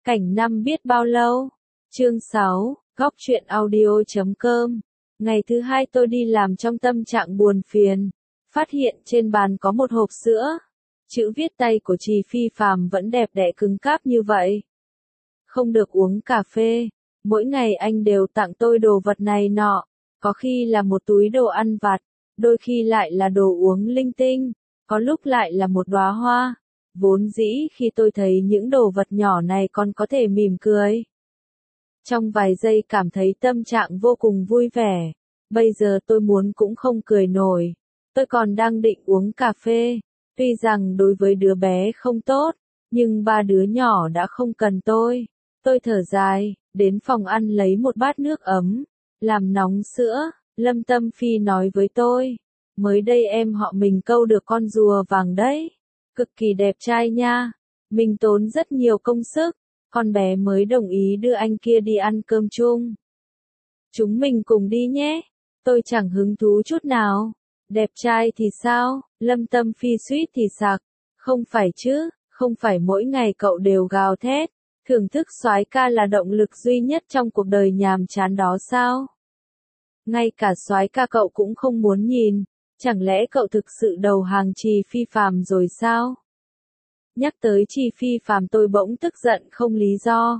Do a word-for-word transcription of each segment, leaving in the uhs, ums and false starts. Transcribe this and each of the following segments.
Cảnh năm biết bao lâu? Chương sáu, góc truyện audio.com. Ngày thứ hai tôi đi làm trong tâm trạng buồn phiền, phát hiện trên bàn có một hộp sữa. Chữ viết tay của Trì Phi Phàm vẫn đẹp đẽ cứng cáp như vậy. Không được uống cà phê, mỗi ngày anh đều tặng tôi đồ vật này nọ, có khi là một túi đồ ăn vặt, đôi khi lại là đồ uống linh tinh, có lúc lại là một đóa hoa. Vốn dĩ khi tôi thấy những đồ vật nhỏ này còn có thể mỉm cười. Trong vài giây cảm thấy tâm trạng vô cùng vui vẻ. Bây giờ tôi muốn cũng không cười nổi. Tôi còn đang định uống cà phê. Tuy rằng đối với đứa bé không tốt, nhưng ba đứa nhỏ đã không cần tôi. Tôi thở dài, đến phòng ăn lấy một bát nước ấm, làm nóng sữa. Lâm Tâm Phi nói với tôi, mới đây em họ mình câu được con rùa vàng đấy. Cực kỳ đẹp trai nha. Mình tốn rất nhiều công sức, con bé mới đồng ý đưa anh kia đi ăn cơm chung. Chúng mình cùng đi nhé. Tôi chẳng hứng thú chút nào. Đẹp trai thì sao? Lâm Tâm Phi suýt thì sặc. Không phải chứ, không phải mỗi ngày cậu đều gào thét, thưởng thức soái ca là động lực duy nhất trong cuộc đời nhàm chán đó sao? Ngay cả soái ca cậu cũng không muốn nhìn. Chẳng lẽ cậu thực sự đầu hàng Trì Phi Phàm rồi sao? Nhắc tới Trì Phi Phàm tôi bỗng tức giận không lý do.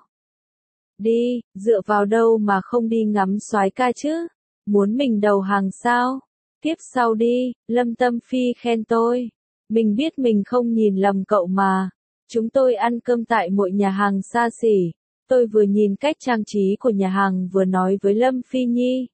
Đi, dựa vào đâu mà không đi ngắm soái ca chứ? Muốn mình đầu hàng sao? Tiếp sau đi, Lâm Tâm Phi khen tôi. Mình biết mình không nhìn lầm cậu mà. Chúng tôi ăn cơm tại một nhà hàng xa xỉ. Tôi vừa nhìn cách trang trí của nhà hàng vừa nói với Lâm Phi Nhi.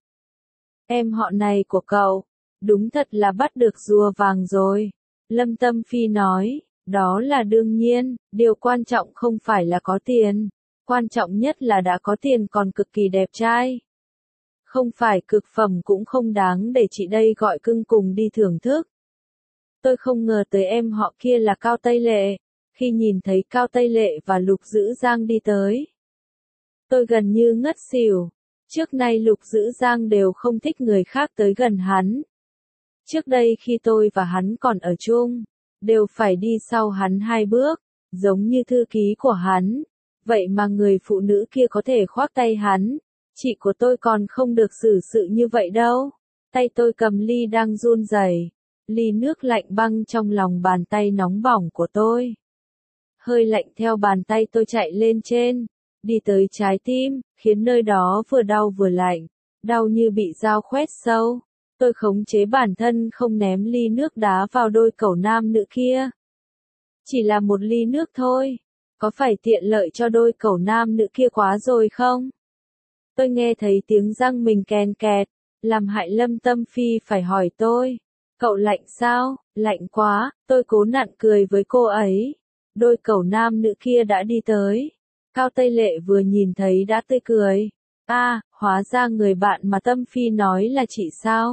Em họ này của cậu, đúng thật là bắt được rùa vàng rồi. Lâm Tâm Phi nói, đó là đương nhiên, điều quan trọng không phải là có tiền. Quan trọng nhất là đã có tiền còn cực kỳ đẹp trai. Không phải cực phẩm cũng không đáng để chị đây gọi cưng cùng đi thưởng thức. Tôi không ngờ tới em họ kia là Cao Tây Lệ. Khi nhìn thấy Cao Tây Lệ và Lục Dữ Giang đi tới, tôi gần như ngất xỉu. Trước nay Lục Dữ Giang đều không thích người khác tới gần hắn. Trước đây khi tôi và hắn còn ở chung, đều phải đi sau hắn hai bước, giống như thư ký của hắn. Vậy mà người phụ nữ kia có thể khoác tay hắn. Chị của tôi còn không được xử sự như vậy đâu. Tay tôi cầm ly đang run rẩy, ly nước lạnh băng trong lòng bàn tay nóng bỏng của tôi. Hơi lạnh theo bàn tay tôi chạy lên trên, đi tới trái tim, khiến nơi đó vừa đau vừa lạnh, đau như bị dao khoét sâu. Tôi khống chế bản thân không ném ly nước đá vào đôi cẩu nam nữ kia. Chỉ là một ly nước thôi, có phải tiện lợi cho đôi cẩu nam nữ kia quá rồi không? Tôi nghe thấy tiếng răng mình kèn kẹt, làm hại Lâm Tâm Phi phải hỏi tôi. Cậu lạnh sao? Lạnh quá, tôi cố nặn cười với cô ấy. Đôi cẩu nam nữ kia đã đi tới. Cao Tây Lệ vừa nhìn thấy đã tươi cười. À, hóa ra người bạn mà Tâm Phi nói là chị sao?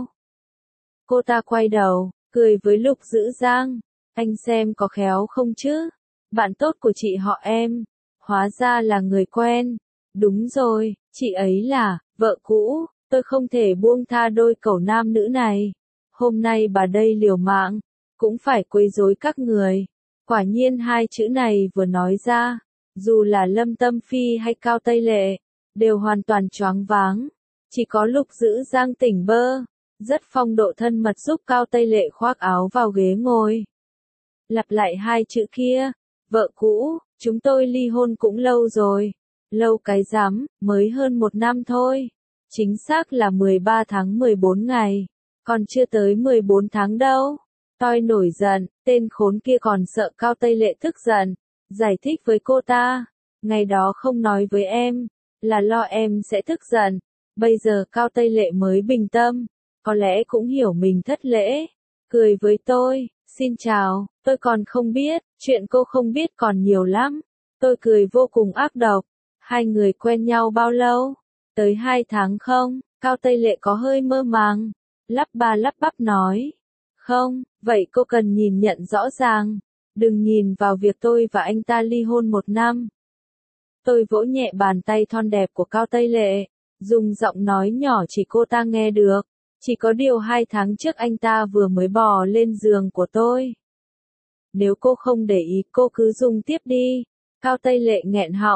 Cô ta quay đầu, cười với Lục Dữ Giang. Anh xem có khéo không chứ? Bạn tốt của chị họ em. Hóa ra là người quen. Đúng rồi, chị ấy là vợ cũ. Tôi không thể buông tha đôi cẩu nam nữ này. Hôm nay bà đây liều mạng, cũng phải quấy rối các người. Quả nhiên hai chữ này vừa nói ra, dù là Lâm Tâm Phi hay Cao Tây Lệ, đều hoàn toàn choáng váng. Chỉ có Lục Dữ Giang tỉnh bơ, rất phong độ thân mật giúp Cao Tây Lệ khoác áo vào ghế ngồi. Lặp lại hai chữ kia, vợ cũ, chúng tôi ly hôn cũng lâu rồi. Lâu cái rắm, mới hơn một năm thôi. Chính xác là mười ba tháng mười bốn ngày, còn chưa tới mười bốn tháng đâu. Tôi nổi giận, tên khốn kia còn sợ Cao Tây Lệ tức giận, giải thích với cô ta. Ngày đó không nói với em, là lo em sẽ tức giận. Bây giờ Cao Tây Lệ mới bình tâm, có lẽ cũng hiểu mình thất lễ. Cười với tôi, xin chào, tôi còn không biết, chuyện cô không biết còn nhiều lắm. Tôi cười vô cùng ác độc. Hai người quen nhau bao lâu? Tới hai tháng không? Cao Tây Lệ có hơi mơ màng, lắp ba lắp bắp nói. Không, vậy cô cần nhìn nhận rõ ràng. Đừng nhìn vào việc tôi và anh ta ly hôn một năm. Tôi vỗ nhẹ bàn tay thon đẹp của Cao Tây Lệ, dùng giọng nói nhỏ chỉ cô ta nghe được. Chỉ có điều hai tháng trước anh ta vừa mới bò lên giường của tôi. Nếu cô không để ý cô cứ dùng tiếp đi. Cao Tây Lệ nghẹn họng,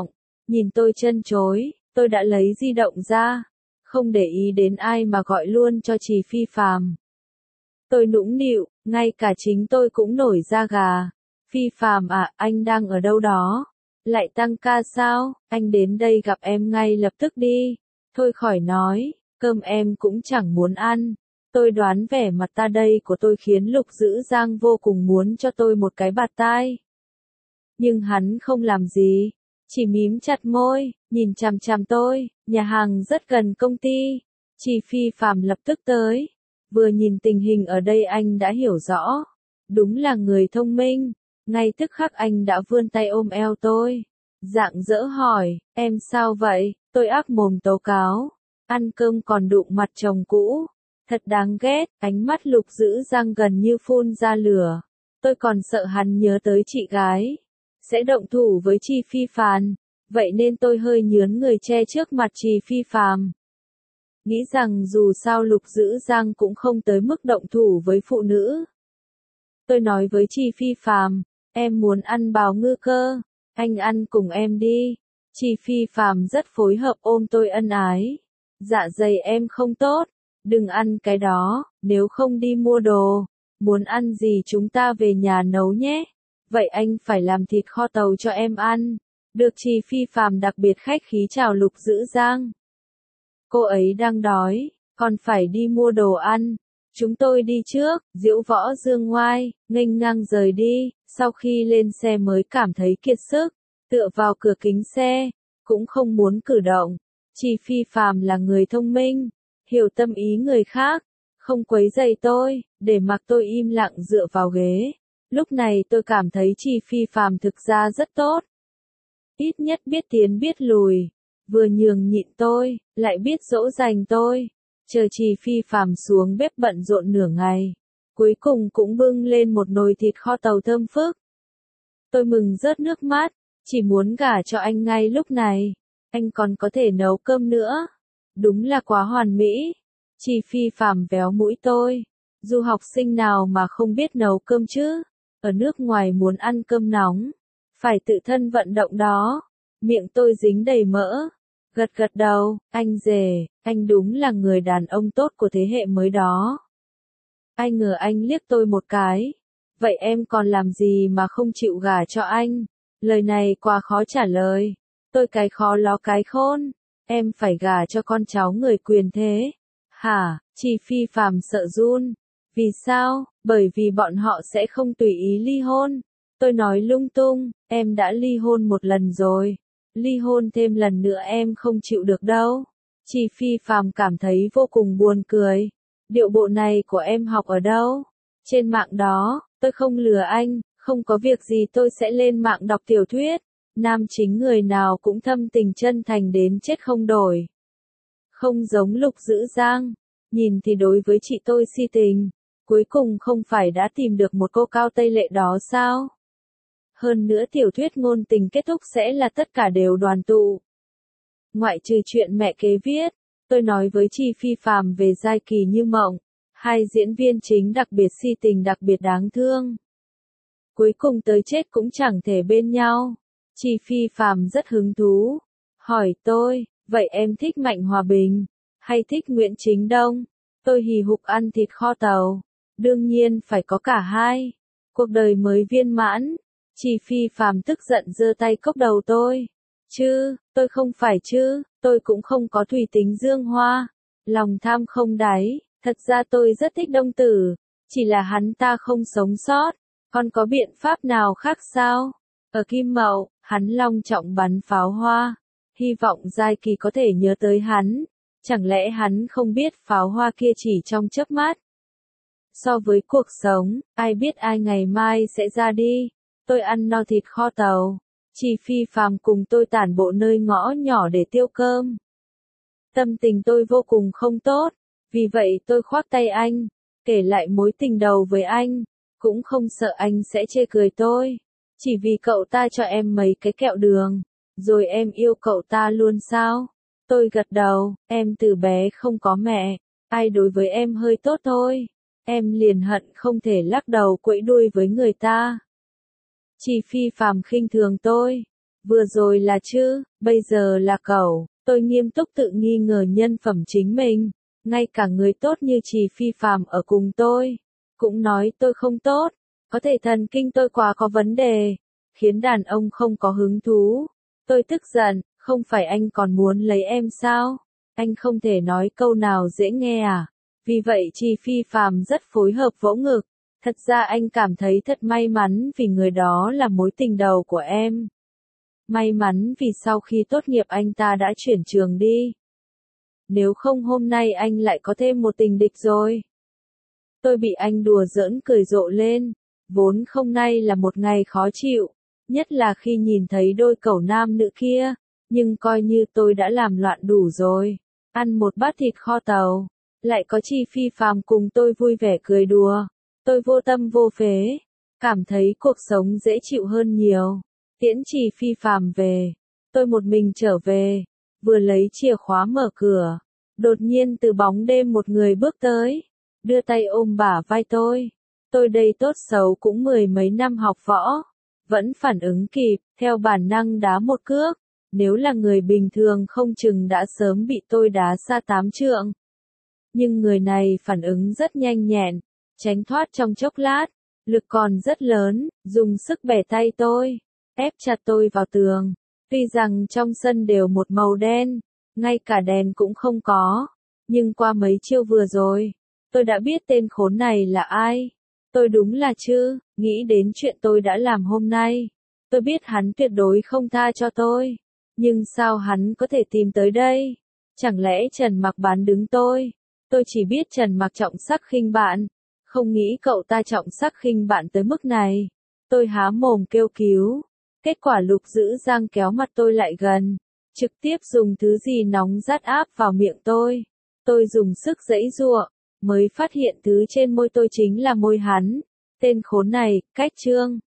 Nhìn tôi chân chối, tôi đã lấy di động ra, không để ý đến ai mà gọi luôn cho Trì Phi Phàm. Tôi nũng nịu, ngay cả chính tôi cũng nổi da gà. Phi Phàm à, anh đang ở đâu đó? Lại tăng ca sao? Anh đến đây gặp em ngay lập tức đi. Thôi khỏi nói, cơm em cũng chẳng muốn ăn. Tôi đoán vẻ mặt ta đây của tôi khiến Lục Dữ Giang vô cùng muốn cho tôi một cái bạt tai. Nhưng hắn không làm gì, chỉ mím chặt môi, nhìn chằm chằm tôi. Nhà hàng rất gần công ty. Trì Phi Phàm lập tức tới. Vừa nhìn tình hình ở đây anh đã hiểu rõ. Đúng là người thông minh. Ngay tức khắc anh đã vươn tay ôm eo tôi. Rạng rỡ hỏi, em sao vậy? Tôi ác mồm tố cáo. Ăn cơm còn đụng mặt chồng cũ. Thật đáng ghét, ánh mắt Lục Dữ Giang gần như phun ra lửa. Tôi còn sợ hắn nhớ tới chị gái. Sẽ động thủ với Trì Phi Phàm. Vậy nên tôi hơi nhướn người che trước mặt Trì Phi Phàm. Nghĩ rằng dù sao Lục Dữ Giang cũng không tới mức động thủ với phụ nữ. Tôi nói với Trì Phi Phàm, em muốn ăn bào ngư cơ, anh ăn cùng em đi. Trì Phi Phàm rất phối hợp ôm tôi ân ái. Dạ dày em không tốt, đừng ăn cái đó, nếu không đi mua đồ. Muốn ăn gì chúng ta về nhà nấu nhé. Vậy anh phải làm thịt kho tàu cho em ăn. Được Trì Phi Phàm đặc biệt khách khí chào Lục Dữ Giang. Cô ấy đang đói, còn phải đi mua đồ ăn. Chúng tôi đi trước, Diễu Võ Dương ngoai, nghênh ngang rời đi, sau khi lên xe mới cảm thấy kiệt sức, tựa vào cửa kính xe, cũng không muốn cử động. Trì Phi Phàm là người thông minh, hiểu tâm ý người khác, không quấy rầy tôi, để mặc tôi im lặng dựa vào ghế. Lúc này tôi cảm thấy Trì Phi Phàm thực ra rất tốt. Ít nhất biết tiến biết lùi. Vừa nhường nhịn tôi, lại biết dỗ dành tôi. Chờ Trì Phi Phàm xuống bếp bận rộn nửa ngày. Cuối cùng cũng bưng lên một nồi thịt kho tàu thơm phức. Tôi mừng rớt nước mắt, chỉ muốn gả cho anh ngay lúc này. Anh còn có thể nấu cơm nữa. Đúng là quá hoàn mỹ. Trì Phi Phàm véo mũi tôi. Du học sinh nào mà không biết nấu cơm chứ? Ở nước ngoài muốn ăn cơm nóng, phải tự thân vận động đó. Miệng tôi dính đầy mỡ. Gật gật đầu, anh rể, anh đúng là người đàn ông tốt của thế hệ mới đó. Ai ngờ anh liếc tôi một cái. Vậy em còn làm gì mà không chịu gả cho anh? Lời này quá khó trả lời. Tôi cái khó ló cái khôn. Em phải gả cho con cháu người quyền thế. Hả? Trì Phi Phàm sợ run. Vì sao? Bởi vì bọn họ sẽ không tùy ý ly hôn. Tôi nói lung tung, em đã ly hôn một lần rồi. Ly hôn thêm lần nữa em không chịu được đâu. Trì Phi Phàm cảm thấy vô cùng buồn cười. Điệu bộ này của em học ở đâu? Trên mạng đó, tôi không lừa anh, không có việc gì tôi sẽ lên mạng đọc tiểu thuyết. Nam chính người nào cũng thâm tình chân thành đến chết không đổi. Không giống Lục Dữ Giang, nhìn thì đối với chị tôi si tình. Cuối cùng không phải đã tìm được một cô cao tây lệ đó sao? Hơn nữa tiểu thuyết ngôn tình kết thúc sẽ là tất cả đều đoàn tụ. Ngoại trừ chuyện mẹ kế viết, tôi nói với Trì Phi Phàm về Giai Kỳ Như Mộng. Hai diễn viên chính đặc biệt si tình đặc biệt đáng thương. Cuối cùng tới chết cũng chẳng thể bên nhau. Trì Phi Phàm rất hứng thú. Hỏi tôi, vậy em thích Mạnh Hòa Bình, hay thích Nguyễn Chính Đông? Tôi hì hục ăn thịt kho tàu. Đương nhiên phải có cả hai. Cuộc đời mới viên mãn. Trì Phi Phàm tức giận giơ tay cốc đầu tôi. Chứ, tôi không phải chứ, tôi cũng không có thủy tính dương hoa. Lòng tham không đáy, thật ra tôi rất thích Đông Tử. Chỉ là hắn ta không sống sót. Còn có biện pháp nào khác sao? Ở Kim Mậu, hắn long trọng bắn pháo hoa. Hy vọng Giai Kỳ có thể nhớ tới hắn. Chẳng lẽ hắn không biết pháo hoa kia chỉ trong chớp mắt? So với cuộc sống, ai biết ai ngày mai sẽ ra đi. Tôi ăn no thịt kho tàu. Trì Phi Phàm cùng tôi tản bộ nơi ngõ nhỏ để tiêu cơm. Tâm tình tôi vô cùng không tốt. Vì vậy tôi khoác tay anh, kể lại mối tình đầu với anh. Cũng không sợ anh sẽ chê cười tôi. Chỉ vì cậu ta cho em mấy cái kẹo đường. Rồi em yêu cậu ta luôn sao? Tôi gật đầu, em từ bé không có mẹ. Ai đối với em hơi tốt thôi. Em liền hận không thể lắc đầu quẫy đuôi với người ta. Trì Phi Phàm khinh thường tôi. Vừa rồi là chứ, bây giờ là cẩu. Tôi nghiêm túc tự nghi ngờ nhân phẩm chính mình. Ngay cả người tốt như Trì Phi Phàm ở cùng tôi, cũng nói tôi không tốt. Có thể thần kinh tôi quá có vấn đề, khiến đàn ông không có hứng thú. Tôi tức giận, không phải anh còn muốn lấy em sao? Anh không thể nói câu nào dễ nghe à? Vì vậy Trì Phi Phàm rất phối hợp vỗ ngực. Thật ra anh cảm thấy thật may mắn vì người đó là mối tình đầu của em. May mắn vì sau khi tốt nghiệp anh ta đã chuyển trường đi. Nếu không hôm nay anh lại có thêm một tình địch rồi. Tôi bị anh đùa giỡn cười rộ lên. Vốn hôm nay là một ngày khó chịu, nhất là khi nhìn thấy đôi cẩu nam nữ kia. Nhưng coi như tôi đã làm loạn đủ rồi. Ăn một bát thịt kho tàu, lại có Trì Phi Phàm cùng tôi vui vẻ cười đùa. Tôi vô tâm vô phế, cảm thấy cuộc sống dễ chịu hơn nhiều. Tiễn Trì Phi Phàm về, tôi một mình trở về, vừa lấy chìa khóa mở cửa. Đột nhiên từ bóng đêm một người bước tới, đưa tay ôm bả vai tôi. Tôi đây tốt xấu cũng mười mấy năm học võ, vẫn phản ứng kịp, theo bản năng đá một cước. Nếu là người bình thường không chừng đã sớm bị tôi đá xa tám trượng. Nhưng người này phản ứng rất nhanh nhẹn, tránh thoát trong chốc lát, lực còn rất lớn, dùng sức bẻ tay tôi, ép chặt tôi vào tường. Tuy rằng trong sân đều một màu đen, ngay cả đèn cũng không có, nhưng qua mấy chiêu vừa rồi, tôi đã biết tên khốn này là ai. Tôi đúng là chứ, nghĩ đến chuyện tôi đã làm hôm nay, tôi biết hắn tuyệt đối không tha cho tôi. Nhưng sao hắn có thể tìm tới đây? Chẳng lẽ Trần Mặc bán đứng tôi? Tôi chỉ biết Trần Mặc trọng sắc khinh bạn, không nghĩ cậu ta trọng sắc khinh bạn tới mức này. Tôi há mồm kêu cứu, kết quả Lục Dữ Giang kéo mặt tôi lại gần, trực tiếp dùng thứ gì nóng rát áp vào miệng tôi. Tôi dùng sức giãy giụa, mới phát hiện thứ trên môi tôi chính là môi hắn. Tên khốn này, cách trương.